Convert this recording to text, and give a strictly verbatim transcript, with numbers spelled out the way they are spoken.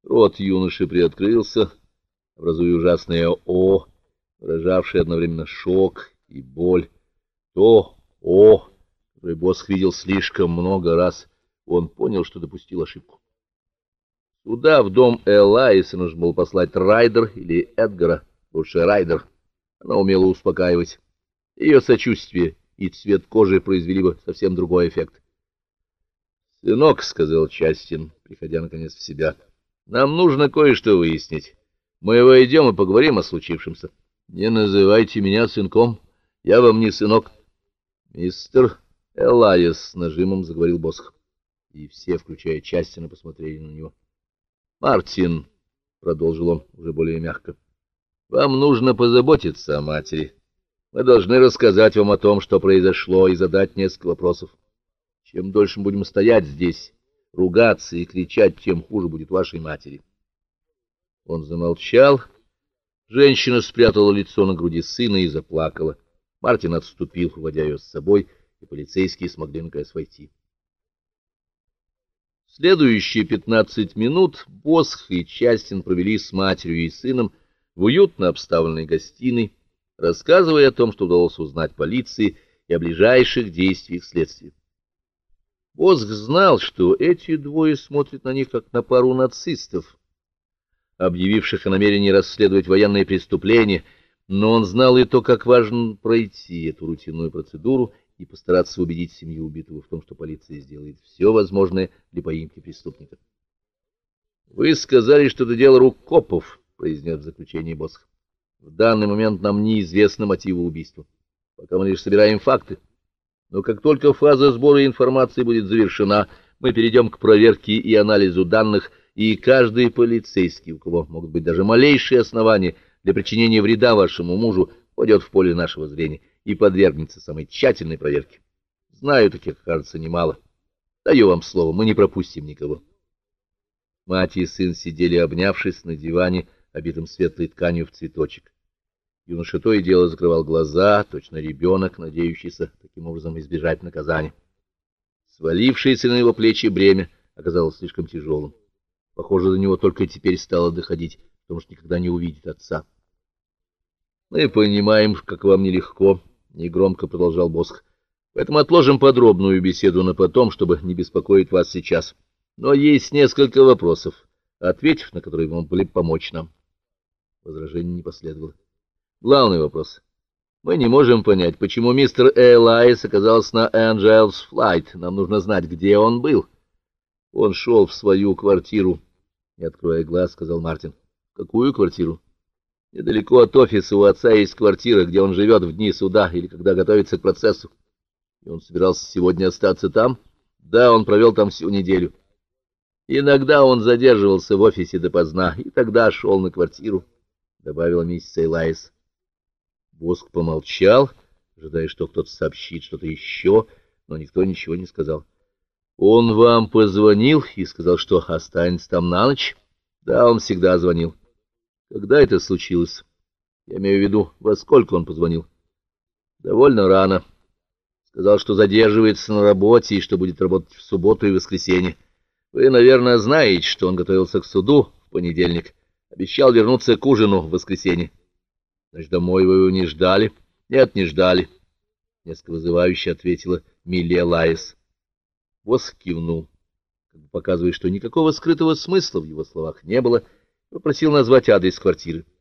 Рот юноши приоткрылся, образуя ужасное «О», выражавшее одновременно шок и боль. То «О», которое Босх видел слишком много раз, он понял, что допустил ошибку. Сюда, в дом Элайса, нужно было послать Райдер или Эдгара, лучше Райдер. Она умела успокаивать. Ее сочувствие и цвет кожи произвели бы совсем другой эффект. «Сынок», — сказал Частин, приходя наконец в себя, — «нам нужно кое-что выяснить. Мы войдем и поговорим о случившемся. Не называйте меня сынком, я вам не сынок». «Мистер Элайс», — с нажимом заговорил Босх, и все, включая Частина, посмотрели на него. «Мартин», — продолжил он уже более мягко, — «вам нужно позаботиться о матери. Мы должны рассказать вам о том, что произошло, и задать несколько вопросов. Чем дольше мы будем стоять здесь, ругаться и кричать, тем хуже будет вашей матери». Он замолчал. Женщина спрятала лицо на груди сына и заплакала. Мартин отступил, уводя ее с собой, и полицейские смогли наконец войти. Следующие пятнадцать минут Босх и Частин провели с матерью и сыном в уютно обставленной гостиной, рассказывая о том, что удалось узнать полиции, и о ближайших действиях следствия. Босх знал, что эти двое смотрят на них, как на пару нацистов, объявивших о намерении расследовать военные преступления, но он знал и то, как важно пройти эту рутинную процедуру и постараться убедить семью убитого в том, что полиция сделает все возможное для поимки преступника. «Вы сказали, что это дело рук копов», — произнес в заключении Босх. «В данный момент нам неизвестны мотивы убийства. Пока мы лишь собираем факты. Но как только фаза сбора информации будет завершена, мы перейдем к проверке и анализу данных, и каждый полицейский, у кого могут быть даже малейшие основания для причинения вреда вашему мужу, пойдет в поле нашего зрения и подвергнется самой тщательной проверке. Знаю, таких, кажется, немало. Даю вам слово, мы не пропустим никого». Мать и сын сидели, обнявшись на диване, обитым светлой тканью в цветочек. Юноша то и дело закрывал глаза, точно ребенок, надеющийся таким образом избежать наказания. Свалившееся на его плечи бремя оказалось слишком тяжелым. Похоже, до него только теперь стало доходить, потому что никогда не увидит отца. «Мы понимаем, как вам нелегко», — негромко продолжал Босх. «Поэтому отложим подробную беседу на потом, чтобы не беспокоить вас сейчас. Но есть несколько вопросов, ответив на которые вы могли помочь нам». Возражений не последовало. Главный вопрос. Мы не можем понять, почему мистер Элайс оказался на Angels Flight. Нам нужно знать, где он был. Он шел в свою квартиру, не открывая глаз, сказал Мартин. Какую квартиру? Недалеко от офиса у отца есть квартира, где он живет в дни суда или когда готовится к процессу. И он собирался сегодня остаться там? Да, он провел там всю неделю. Иногда он задерживался в офисе допоздна, и тогда шел на квартиру, добавила миссис Элайс. Босх помолчал, ожидая, что кто-то сообщит что-то еще, но никто ничего не сказал. «Он вам позвонил и сказал, что останется там на ночь?» «Да, он всегда звонил». «Когда это случилось?» «Я имею в виду, во сколько он позвонил?» «Довольно рано. Сказал, что задерживается на работе и что будет работать в субботу и воскресенье. Вы, наверное, знаете, что он готовился к суду в понедельник. Обещал вернуться к ужину в воскресенье». «Значит, домой вы его не ждали?» «Нет, не ждали», — несколько вызывающе ответила Милли Элайс. Босх кивнул, как бы показывая, что никакого скрытого смысла в его словах не было, и попросил назвать адрес квартиры.